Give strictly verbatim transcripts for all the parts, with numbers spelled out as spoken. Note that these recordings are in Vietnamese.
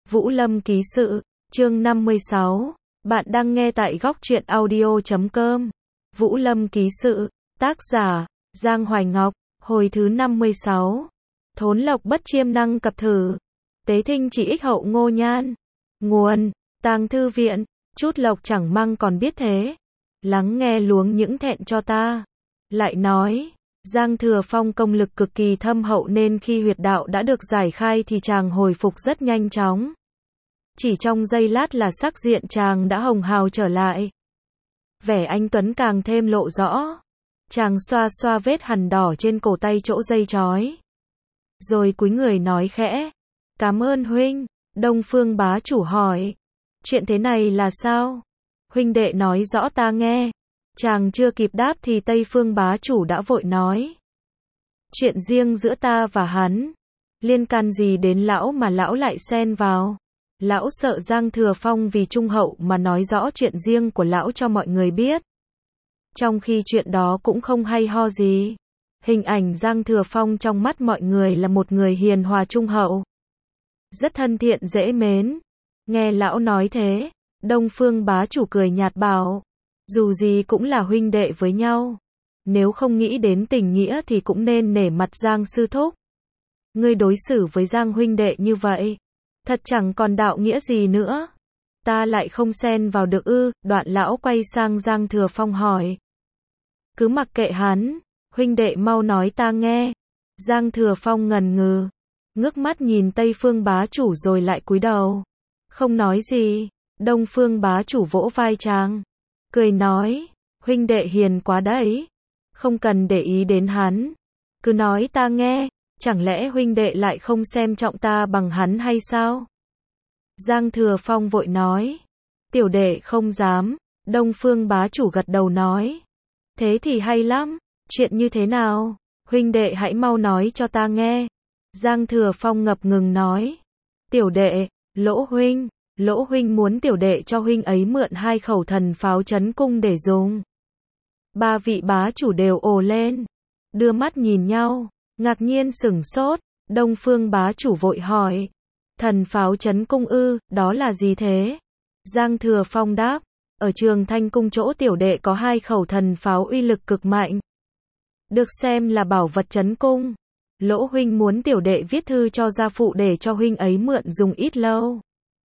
Vũ Lâm ký sự, chương năm mươi sáu. Bạn đang nghe tại góc truyện audio chấm com. Vũ Lâm ký sự, tác giả, Giang Hoài Ngọc, hồi thứ năm mươi sáu. Thốn lộc bất chiêm năng cập thử. Tế thinh chỉ ích hậu ngô nhan. Nguồn, Tàng Thư Viện, chút lộc chẳng măng còn biết thế. Lắng nghe luống những thẹn cho ta. Lại nói, Giang Thừa Phong công lực cực kỳ thâm hậu nên khi huyệt đạo đã được giải khai thì chàng hồi phục rất nhanh chóng. Chỉ trong giây lát là sắc diện chàng đã hồng hào trở lại. Vẻ anh tuấn càng thêm lộ rõ. Chàng xoa xoa vết hằn đỏ trên cổ tay chỗ dây trói. Rồi cúi người nói khẽ. Cảm ơn huynh. Đông Phương bá chủ hỏi. Chuyện thế này là sao? Huynh đệ nói rõ ta nghe. Chàng chưa kịp đáp thì Tây Phương bá chủ đã vội nói. Chuyện riêng giữa ta và hắn. Liên can gì đến lão mà lão lại xen vào? Lão sợ Giang Thừa Phong vì trung hậu mà nói rõ chuyện riêng của lão cho mọi người biết. Trong khi chuyện đó cũng không hay ho gì. Hình ảnh Giang Thừa Phong trong mắt mọi người là một người hiền hòa trung hậu. Rất thân thiện dễ mến. Nghe lão nói thế, Đông Phương bá chủ cười nhạt bảo. Dù gì cũng là huynh đệ với nhau. Nếu không nghĩ đến tình nghĩa thì cũng nên nể mặt Giang sư thúc. Ngươi đối xử với Giang huynh đệ như vậy. Thật chẳng còn đạo nghĩa gì nữa. Ta lại không xen vào được ư? Đoạn lão quay sang Giang Thừa Phong hỏi. Cứ mặc kệ hắn. Huynh đệ mau nói ta nghe. Giang Thừa Phong ngần ngừ. Ngước mắt nhìn Tây Phương bá chủ rồi lại cúi đầu. Không nói gì. Đông Phương bá chủ vỗ vai chàng. Cười nói. Huynh đệ hiền quá đấy. Không cần để ý đến hắn. Cứ nói ta nghe. Chẳng lẽ huynh đệ lại không xem trọng ta bằng hắn hay sao? Giang Thừa Phong vội nói. Tiểu đệ không dám. Đông Phương bá chủ gật đầu nói. Thế thì hay lắm. Chuyện như thế nào? Huynh đệ hãy mau nói cho ta nghe. Giang Thừa Phong ngập ngừng nói. Tiểu đệ, Lỗ huynh. Lỗ huynh muốn tiểu đệ cho huynh ấy mượn hai khẩu thần pháo trấn cung để dùng. Ba vị bá chủ đều ồ lên. Đưa mắt nhìn nhau. Ngạc nhiên sửng sốt. Đông Phương bá chủ vội hỏi. Thần pháo trấn cung ư, đó là gì thế? Giang Thừa Phong đáp. Ở Trường Thanh cung chỗ tiểu đệ có hai khẩu thần pháo uy lực cực mạnh. Được xem là bảo vật trấn cung. Lỗ huynh muốn tiểu đệ viết thư cho gia phụ để cho huynh ấy mượn dùng ít lâu.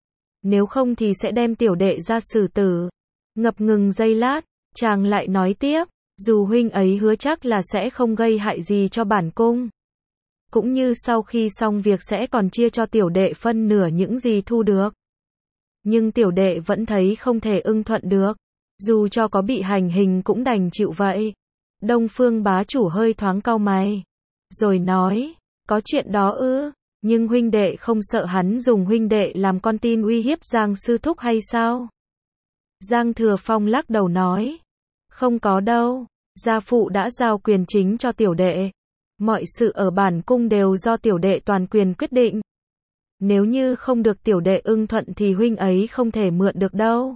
Nếu không thì sẽ đem tiểu đệ ra xử tử. Ngập ngừng giây lát, chàng lại nói tiếp. Dù huynh ấy hứa chắc là sẽ không gây hại gì cho bản cung. Cũng như sau khi xong việc sẽ còn chia cho tiểu đệ phân nửa những gì thu được. Nhưng tiểu đệ vẫn thấy không thể ưng thuận được. Dù cho có bị hành hình cũng đành chịu vậy. Đông Phương bá chủ hơi thoáng cau mày. Rồi nói, có chuyện đó ư, nhưng huynh đệ không sợ hắn dùng huynh đệ làm con tin uy hiếp Giang sư thúc hay sao? Giang Thừa Phong lắc đầu nói. Không có đâu, gia phụ đã giao quyền chính cho tiểu đệ. Mọi sự ở bản cung đều do tiểu đệ toàn quyền quyết định. Nếu như không được tiểu đệ ưng thuận thì huynh ấy không thể mượn được đâu.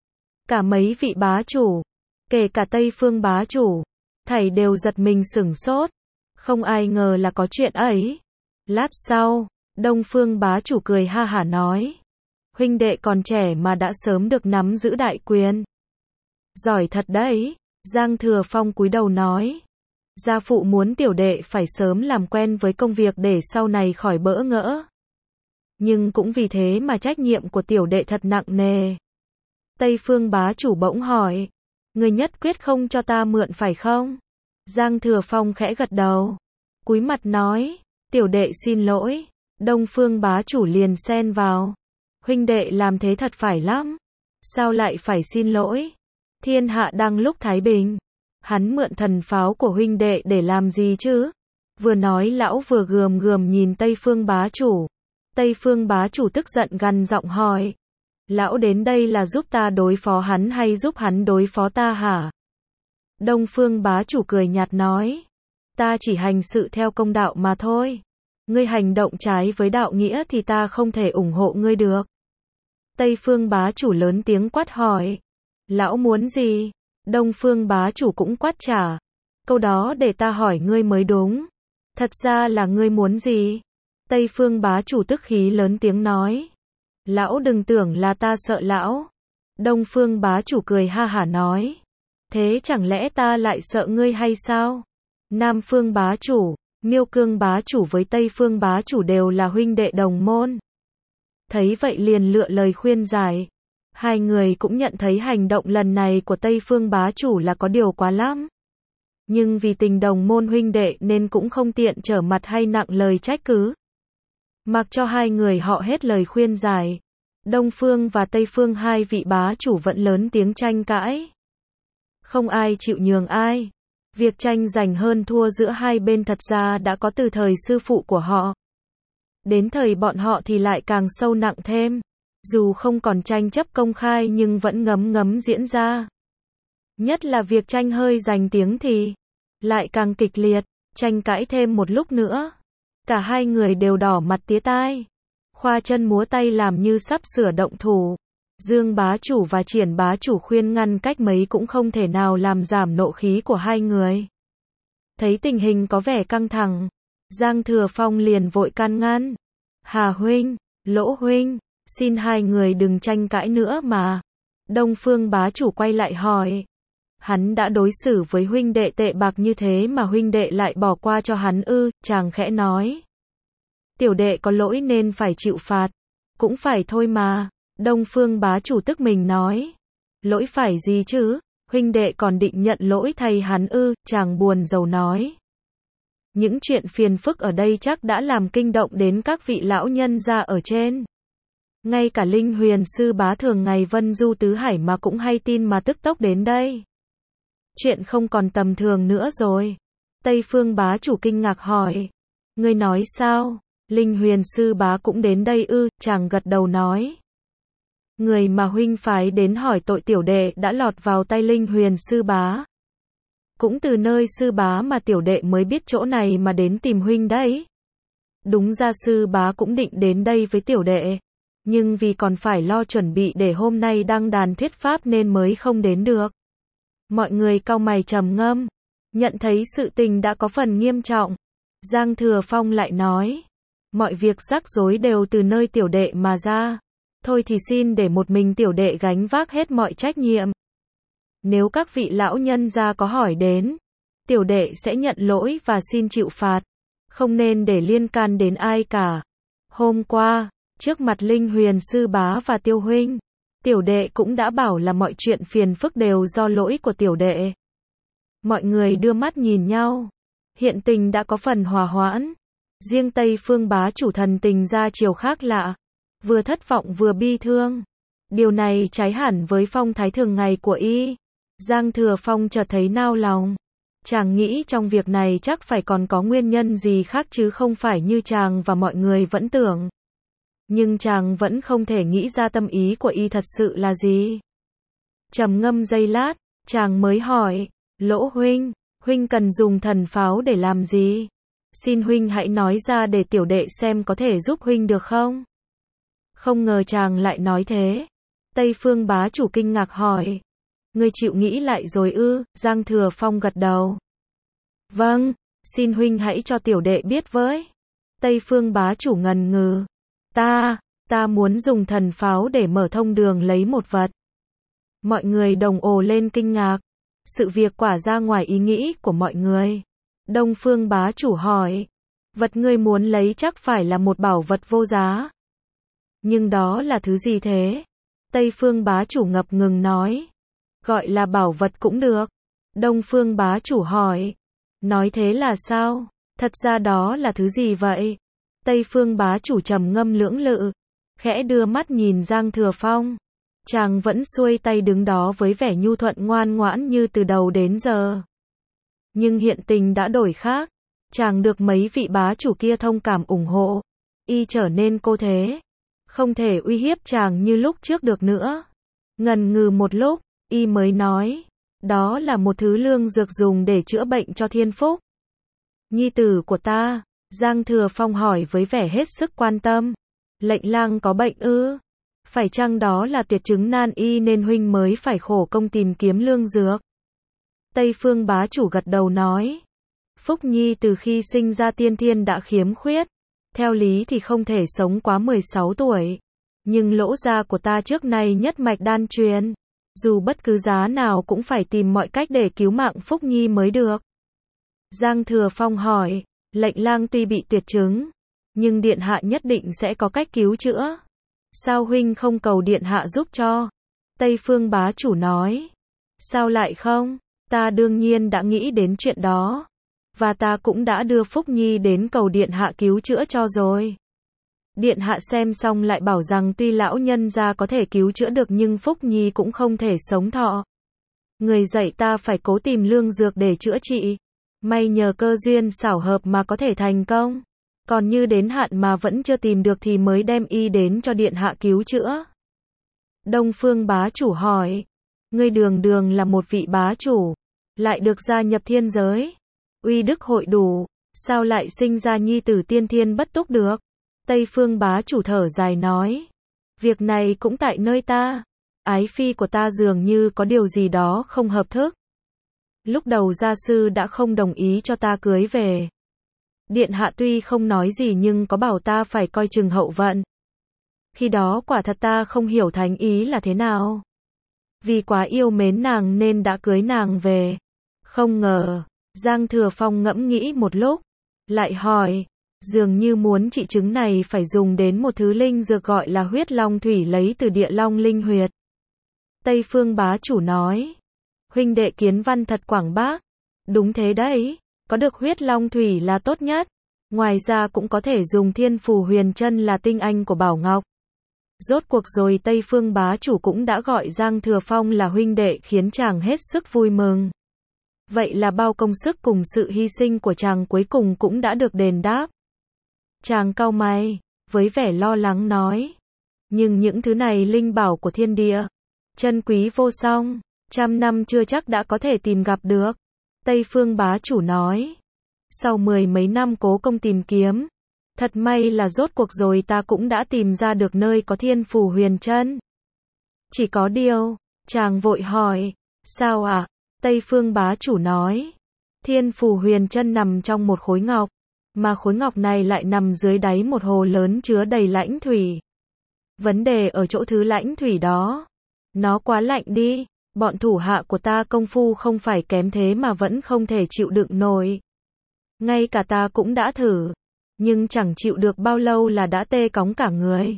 Cả mấy vị bá chủ, kể cả Tây Phương bá chủ, thảy đều giật mình sửng sốt. Không ai ngờ là có chuyện ấy. Lát sau, Đông Phương bá chủ cười ha hả nói. Huynh đệ còn trẻ mà đã sớm được nắm giữ đại quyền. Giỏi thật đấy. Giang Thừa Phong cúi đầu nói. Gia phụ muốn tiểu đệ phải sớm làm quen với công việc để sau này khỏi bỡ ngỡ. Nhưng cũng vì thế mà trách nhiệm của tiểu đệ thật nặng nề. Tây Phương bá chủ bỗng hỏi. Người nhất quyết không cho ta mượn phải không? Giang Thừa Phong khẽ gật đầu. Cúi mặt nói. Tiểu đệ xin lỗi. Đông Phương bá chủ liền xen vào. Huynh đệ làm thế thật phải lắm. Sao lại phải xin lỗi? Thiên hạ đang lúc thái bình. Hắn mượn thần pháo của huynh đệ để làm gì chứ? Vừa nói lão vừa gườm gườm nhìn Tây Phương bá chủ. Tây Phương bá chủ tức giận gằn giọng hỏi. Lão đến đây là giúp ta đối phó hắn hay giúp hắn đối phó ta hả? Đông Phương bá chủ cười nhạt nói. Ta chỉ hành sự theo công đạo mà thôi. Ngươi hành động trái với đạo nghĩa thì ta không thể ủng hộ ngươi được. Tây Phương bá chủ lớn tiếng quát hỏi. Lão muốn gì? Đông Phương bá chủ cũng quát trả. Câu đó để ta hỏi ngươi mới đúng. Thật ra là ngươi muốn gì? Tây Phương bá chủ tức khí lớn tiếng nói. Lão đừng tưởng là ta sợ lão. Đông Phương bá chủ cười ha hả nói. Thế chẳng lẽ ta lại sợ ngươi hay sao? Nam Phương bá chủ, Miêu Cương bá chủ với Tây Phương bá chủ đều là huynh đệ đồng môn. Thấy vậy liền lựa lời khuyên giải. Hai người cũng nhận thấy hành động lần này của Tây Phương bá chủ là có điều quá lắm. Nhưng vì tình đồng môn huynh đệ nên cũng không tiện trở mặt hay nặng lời trách cứ. Mặc cho hai người họ hết lời khuyên giải. Đông Phương và Tây Phương hai vị bá chủ vẫn lớn tiếng tranh cãi. Không ai chịu nhường ai. Việc tranh giành hơn thua giữa hai bên thật ra đã có từ thời sư phụ của họ. Đến thời bọn họ thì lại càng sâu nặng thêm. Dù không còn tranh chấp công khai nhưng vẫn ngấm ngấm diễn ra. Nhất là việc tranh hơi giành tiếng thì lại càng kịch liệt, tranh cãi thêm một lúc nữa. Cả hai người đều đỏ mặt tía tai. Khoa chân múa tay làm như sắp sửa động thủ. Dương bá chủ và Triển bá chủ khuyên ngăn cách mấy cũng không thể nào làm giảm nộ khí của hai người. Thấy tình hình có vẻ căng thẳng, Giang Thừa Phong liền vội can ngăn. Hà huynh, Lỗ huynh, xin hai người đừng tranh cãi nữa mà. Đông Phương bá chủ quay lại hỏi. Hắn đã đối xử với huynh đệ tệ bạc như thế mà huynh đệ lại bỏ qua cho hắn ư? Chàng khẽ nói. Tiểu đệ có lỗi nên phải chịu phạt. Cũng phải thôi mà. Đông Phương bá chủ tức mình nói. Lỗi phải gì chứ? Huynh đệ còn định nhận lỗi thay hắn ư? Chàng buồn rầu nói. Những chuyện phiền phức ở đây chắc đã làm kinh động đến các vị lão nhân gia ở trên. Ngay cả Linh Huyền sư bá thường ngày vân du tứ hải mà cũng hay tin mà tức tốc đến đây. Chuyện không còn tầm thường nữa rồi. Tây Phương bá chủ kinh ngạc hỏi. Ngươi nói sao? Linh Huyền sư bá cũng đến đây ư? Chàng gật đầu nói. Người mà huynh phái đến hỏi tội tiểu đệ đã lọt vào tay Linh Huyền sư bá. Cũng từ nơi sư bá mà tiểu đệ mới biết chỗ này mà đến tìm huynh đấy. Đúng ra sư bá cũng định đến đây với tiểu đệ. Nhưng vì còn phải lo chuẩn bị để hôm nay đăng đàn thuyết pháp nên mới không đến được. Mọi người cau mày trầm ngâm. Nhận thấy sự tình đã có phần nghiêm trọng. Giang Thừa Phong lại nói. Mọi việc rắc rối đều từ nơi tiểu đệ mà ra. Thôi thì xin để một mình tiểu đệ gánh vác hết mọi trách nhiệm. Nếu các vị lão nhân gia có hỏi đến, tiểu đệ sẽ nhận lỗi và xin chịu phạt. Không nên để liên can đến ai cả. Hôm qua, trước mặt Linh Huyền sư bá và Tiêu huynh, tiểu đệ cũng đã bảo là mọi chuyện phiền phức đều do lỗi của tiểu đệ. Mọi người đưa mắt nhìn nhau. Hiện tình đã có phần hòa hoãn. Riêng Tây Phương bá chủ thần tình ra chiều khác lạ. Vừa thất vọng vừa bi thương. Điều này trái hẳn với phong thái thường ngày của y. Giang Thừa Phong chợt thấy nao lòng. Chàng nghĩ trong việc này chắc phải còn có nguyên nhân gì khác chứ không phải như chàng và mọi người vẫn tưởng. Nhưng chàng vẫn không thể nghĩ ra tâm ý của y thật sự là gì. Trầm ngâm giây lát, chàng mới hỏi. Lỗ huynh, huynh cần dùng thần pháo để làm gì? Xin huynh hãy nói ra để tiểu đệ xem có thể giúp huynh được không? Không ngờ chàng lại nói thế. Tây Phương bá chủ kinh ngạc hỏi. Ngươi chịu nghĩ lại rồi ư? Giang Thừa Phong gật đầu. Vâng, xin huynh hãy cho tiểu đệ biết với. Tây Phương bá chủ ngần ngừ. Ta, ta muốn dùng thần pháo để mở thông đường lấy một vật. Mọi người đồng ồ lên kinh ngạc. Sự việc quả ra ngoài ý nghĩ của mọi người. Đông Phương bá chủ hỏi. Vật ngươi muốn lấy chắc phải là một bảo vật vô giá. Nhưng đó là thứ gì thế? Tây Phương bá chủ ngập ngừng nói. Gọi là bảo vật cũng được. Đông Phương bá chủ hỏi. Nói thế là sao? Thật ra đó là thứ gì vậy? Tây Phương bá chủ trầm ngâm lưỡng lự. Khẽ đưa mắt nhìn Giang Thừa Phong. Chàng vẫn xuôi tay đứng đó với vẻ nhu thuận ngoan ngoãn như từ đầu đến giờ. Nhưng hiện tình đã đổi khác. Chàng được mấy vị bá chủ kia thông cảm ủng hộ. Y trở nên cô thế. Không thể uy hiếp chàng như lúc trước được nữa. Ngần ngừ một lúc, y mới nói. Đó là một thứ lương dược dùng để chữa bệnh cho Thiên Phúc. Nhi tử của ta, Giang Thừa Phong hỏi với vẻ hết sức quan tâm. Lệnh lang có bệnh ư? Phải chăng đó là tuyệt chứng nan y nên huynh mới phải khổ công tìm kiếm lương dược? Tây Phương bá chủ gật đầu nói. Phúc Nhi từ khi sinh ra tiên thiên đã khiếm khuyết. Theo lý thì không thể sống quá mười sáu tuổi. Nhưng lỗ ra của ta trước nay nhất mạch đan truyền. Dù bất cứ giá nào cũng phải tìm mọi cách để cứu mạng Phúc Nhi mới được. Giang Thừa Phong hỏi, lệnh lang tuy bị tuyệt chứng, nhưng điện hạ nhất định sẽ có cách cứu chữa. Sao huynh không cầu điện hạ giúp cho? Tây Phương bá chủ nói. Sao lại không? Ta đương nhiên đã nghĩ đến chuyện đó. Và ta cũng đã đưa Phúc Nhi đến cầu điện hạ cứu chữa cho rồi. Điện hạ xem xong lại bảo rằng tuy lão nhân gia có thể cứu chữa được nhưng Phúc Nhi cũng không thể sống thọ. Người dạy ta phải cố tìm lương dược để chữa trị. May nhờ cơ duyên xảo hợp mà có thể thành công. Còn như đến hạn mà vẫn chưa tìm được thì mới đem y đến cho điện hạ cứu chữa. Đông Phương bá chủ hỏi. Ngươi đường đường là một vị bá chủ, lại được gia nhập thiên giới. Uy đức hội đủ, sao lại sinh ra nhi tử tiên thiên bất túc được? Tây Phương bá chủ thở dài nói. Việc này cũng tại nơi ta. Ái phi của ta dường như có điều gì đó không hợp thức. Lúc đầu gia sư đã không đồng ý cho ta cưới về. Điện hạ tuy không nói gì nhưng có bảo ta phải coi chừng hậu vận. Khi đó quả thật ta không hiểu thánh ý là thế nào. Vì quá yêu mến nàng nên đã cưới nàng về. Không ngờ, Giang Thừa Phong ngẫm nghĩ một lúc, lại hỏi, dường như muốn trị chứng này phải dùng đến một thứ linh dược gọi là huyết long thủy lấy từ địa long linh huyệt. Tây Phương bá chủ nói, huynh đệ kiến văn thật quảng bác. Đúng thế đấy, có được huyết long thủy là tốt nhất. Ngoài ra cũng có thể dùng thiên phù huyền chân là tinh anh của Bảo Ngọc. Rốt cuộc rồi Tây Phương bá chủ cũng đã gọi Giang Thừa Phong là huynh đệ khiến chàng hết sức vui mừng. Vậy là bao công sức cùng sự hy sinh của chàng cuối cùng cũng đã được đền đáp. Chàng cau mày, với vẻ lo lắng nói. Nhưng những thứ này linh bảo của thiên địa, chân quý vô song, trăm năm chưa chắc đã có thể tìm gặp được. Tây Phương bá chủ nói. Sau mười mấy năm cố công tìm kiếm, thật may là rốt cuộc rồi ta cũng đã tìm ra được nơi có thiên phù huyền chân. Chỉ có điều, chàng vội hỏi, sao ạ? À? Tây Phương bá chủ nói, thiên phù huyền chân nằm trong một khối ngọc, mà khối ngọc này lại nằm dưới đáy một hồ lớn chứa đầy lãnh thủy. Vấn đề ở chỗ thứ lãnh thủy đó. Nó quá lạnh đi, bọn thủ hạ của ta công phu không phải kém thế mà vẫn không thể chịu đựng nổi. Ngay cả ta cũng đã thử, nhưng chẳng chịu được bao lâu là đã tê cóng cả người.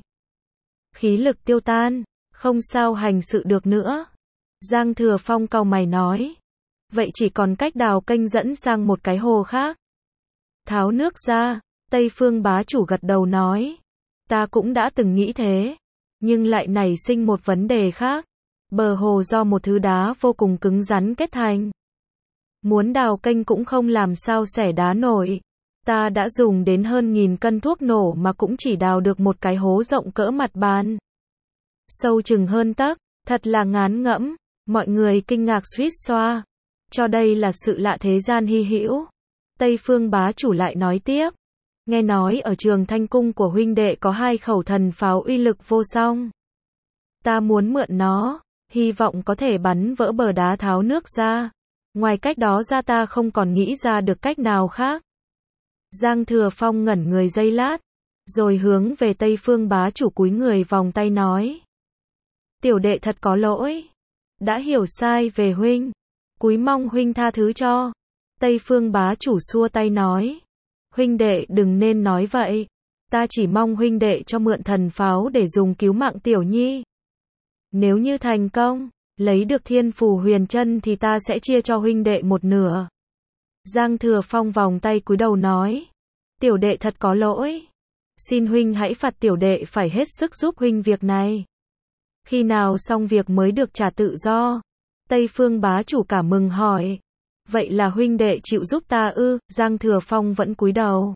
Khí lực tiêu tan, không sao hành sự được nữa. Giang Thừa Phong cau mày nói. Vậy chỉ còn cách đào kênh dẫn sang một cái hồ khác. Tháo nước ra, Tây Phương bá chủ gật đầu nói. Ta cũng đã từng nghĩ thế, nhưng lại nảy sinh một vấn đề khác. Bờ hồ do một thứ đá vô cùng cứng rắn kết thành. Muốn đào kênh cũng không làm sao xẻ đá nổi. Ta đã dùng đến hơn nghìn cân thuốc nổ mà cũng chỉ đào được một cái hố rộng cỡ mặt bàn. Sâu chừng hơn tấc, thật là ngán ngẫm. Mọi người kinh ngạc suýt xoa. Cho đây là sự lạ thế gian hy hữu. Tây Phương bá chủ lại nói tiếp. Nghe nói ở Trường Thanh Cung của huynh đệ có hai khẩu thần pháo uy lực vô song. Ta muốn mượn nó, hy vọng có thể bắn vỡ bờ đá tháo nước ra. Ngoài cách đó ra ta không còn nghĩ ra được cách nào khác. Giang Thừa Phong ngẩn người giây lát, rồi hướng về Tây Phương bá chủ cúi người vòng tay nói. Tiểu đệ thật có lỗi. Đã hiểu sai về huynh. Cúi mong huynh tha thứ cho. Tây Phương bá chủ xua tay nói. Huynh đệ đừng nên nói vậy. Ta chỉ mong huynh đệ cho mượn thần pháo để dùng cứu mạng tiểu nhi. Nếu như thành công, lấy được thiên phù huyền chân thì ta sẽ chia cho huynh đệ một nửa. Giang Thừa Phong vòng tay cúi đầu nói. Tiểu đệ thật có lỗi. Xin huynh hãy phạt tiểu đệ phải hết sức giúp huynh việc này. Khi nào xong việc mới được trả tự do? Tây Phương bá chủ cả mừng hỏi. Vậy là huynh đệ chịu giúp ta ư? Giang Thừa Phong vẫn cúi đầu.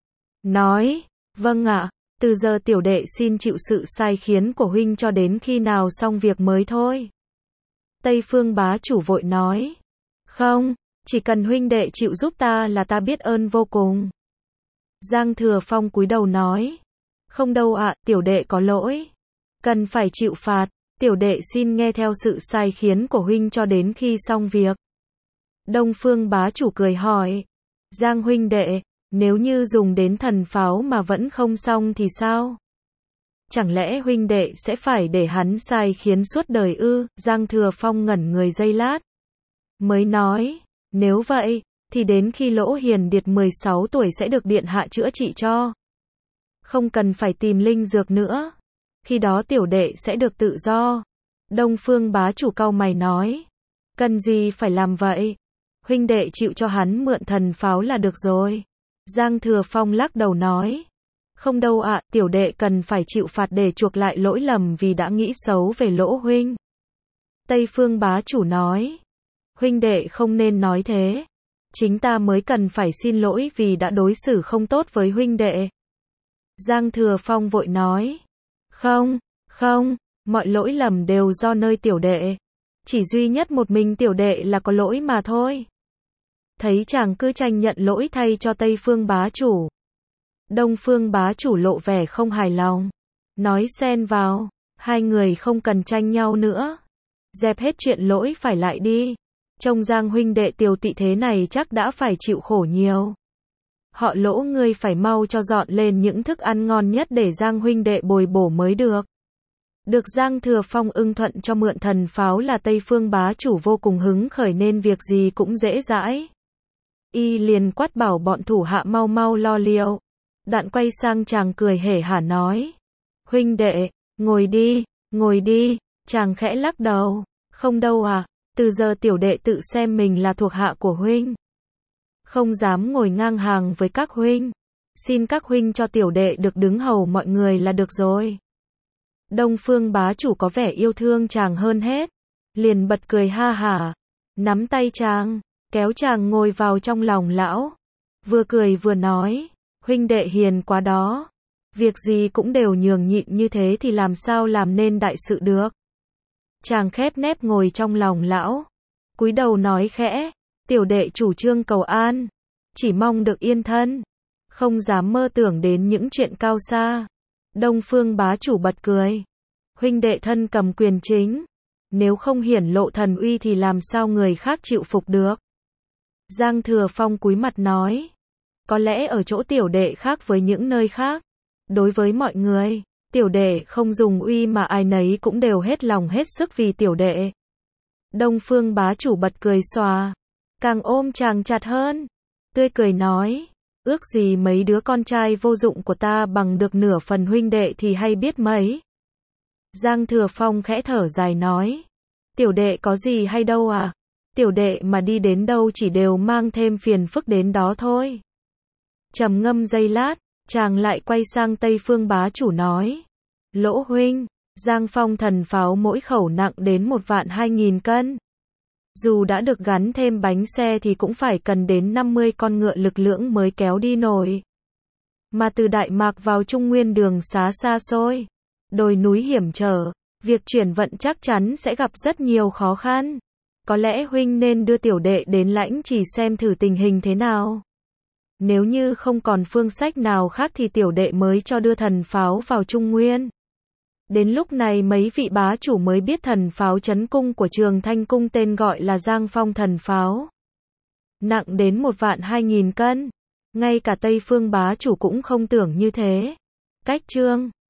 Nói, vâng ạ, từ giờ tiểu đệ xin chịu sự sai khiến của huynh cho đến khi nào xong việc mới thôi. Tây Phương bá chủ vội nói. Không, chỉ cần huynh đệ chịu giúp ta là ta biết ơn vô cùng. Giang Thừa Phong cúi đầu nói. Không đâu ạ, tiểu đệ có lỗi. Cần phải chịu phạt, tiểu đệ xin nghe theo sự sai khiến của huynh cho đến khi xong việc. Đông Phương bá chủ cười hỏi. Giang huynh đệ, nếu như dùng đến thần pháo mà vẫn không xong thì sao? Chẳng lẽ huynh đệ sẽ phải để hắn sai khiến suốt đời ư? Giang Thừa Phong ngẩn người giây lát. Mới nói, nếu vậy, thì đến khi Lỗ Hiền Điệt mười sáu tuổi sẽ được điện hạ chữa trị cho. Không cần phải tìm linh dược nữa. Khi đó tiểu đệ sẽ được tự do. Đông Phương bá chủ cau mày nói. Cần gì phải làm vậy? Huynh đệ chịu cho hắn mượn thần pháo là được rồi. Giang Thừa Phong lắc đầu nói. Không đâu ạ, tiểu đệ cần phải chịu phạt để chuộc lại lỗi lầm vì đã nghĩ xấu về Lỗ huynh. Tây Phương bá chủ nói. Huynh đệ không nên nói thế. Chính ta mới cần phải xin lỗi vì đã đối xử không tốt với huynh đệ. Giang Thừa Phong vội nói. Không, không, mọi lỗi lầm đều do nơi tiểu đệ. Chỉ duy nhất một mình tiểu đệ là có lỗi mà thôi. Thấy chàng cứ tranh nhận lỗi thay cho Tây Phương bá chủ. Đông Phương bá chủ lộ vẻ không hài lòng. Nói xen vào, hai người không cần tranh nhau nữa. Dẹp hết chuyện lỗi phải lại đi. Trông Giang huynh đệ tiều tị thế này chắc đã phải chịu khổ nhiều. Họ Lỗ ngươi phải mau cho dọn lên những thức ăn ngon nhất để Giang huynh đệ bồi bổ mới được. Được Giang Thừa Phong ưng thuận cho mượn thần pháo là Tây Phương bá chủ vô cùng hứng khởi nên việc gì cũng dễ dãi. Y liền quát bảo bọn thủ hạ mau mau lo liệu. Đoạn quay sang chàng cười hể hả nói. Huynh đệ, ngồi đi, ngồi đi, chàng khẽ lắc đầu. Không đâu à, từ giờ tiểu đệ tự xem mình là thuộc hạ của huynh. Không dám ngồi ngang hàng với các huynh. Xin các huynh cho tiểu đệ được đứng hầu mọi người là được rồi. Đông Phương bá chủ có vẻ yêu thương chàng hơn hết. Liền bật cười ha hả. Nắm tay chàng, kéo chàng ngồi vào trong lòng lão. Vừa cười vừa nói. Huynh đệ hiền quá đó. Việc gì cũng đều nhường nhịn như thế thì làm sao làm nên đại sự được. Chàng khép nép ngồi trong lòng lão. Cúi đầu nói khẽ. Tiểu đệ chủ trương cầu an. Chỉ mong được yên thân. Không dám mơ tưởng đến những chuyện cao xa. Đông Phương bá chủ bật cười. Huynh đệ thân cầm quyền chính. Nếu không hiển lộ thần uy thì làm sao người khác chịu phục được. Giang Thừa Phong cúi mặt nói. Có lẽ ở chỗ tiểu đệ khác với những nơi khác. Đối với mọi người, tiểu đệ không dùng uy mà ai nấy cũng đều hết lòng hết sức vì tiểu đệ. Đông Phương bá chủ bật cười xòa. Càng ôm chàng chặt hơn. Tươi cười nói. Ước gì mấy đứa con trai vô dụng của ta bằng được nửa phần huynh đệ thì hay biết mấy. Giang Thừa Phong khẽ thở dài nói. Tiểu đệ có gì hay đâu à. Tiểu đệ mà đi đến đâu chỉ đều mang thêm phiền phức đến đó thôi. Trầm ngâm giây lát, chàng lại quay sang Tây Phương bá chủ nói. Lỗ huynh, Giang Phong thần pháo mỗi khẩu nặng đến một vạn hai nghìn cân. Dù đã được gắn thêm bánh xe thì cũng phải cần đến năm mươi con ngựa lực lưỡng mới kéo đi nổi. Mà từ Đại Mạc vào Trung Nguyên đường xá xa xôi, đồi núi hiểm trở, việc chuyển vận chắc chắn sẽ gặp rất nhiều khó khăn. Có lẽ huynh nên đưa tiểu đệ đến Lãnh Chỉ xem thử tình hình thế nào. Nếu như không còn phương sách nào khác thì tiểu đệ mới cho đưa thần pháo vào Trung Nguyên. Đến lúc này mấy vị bá chủ mới biết thần pháo trấn cung của Trường Thanh Cung tên gọi là Giang Phong thần pháo. Nặng đến một vạn hai nghìn cân. Ngay cả Tây Phương bá chủ cũng không tưởng như thế. Cách chương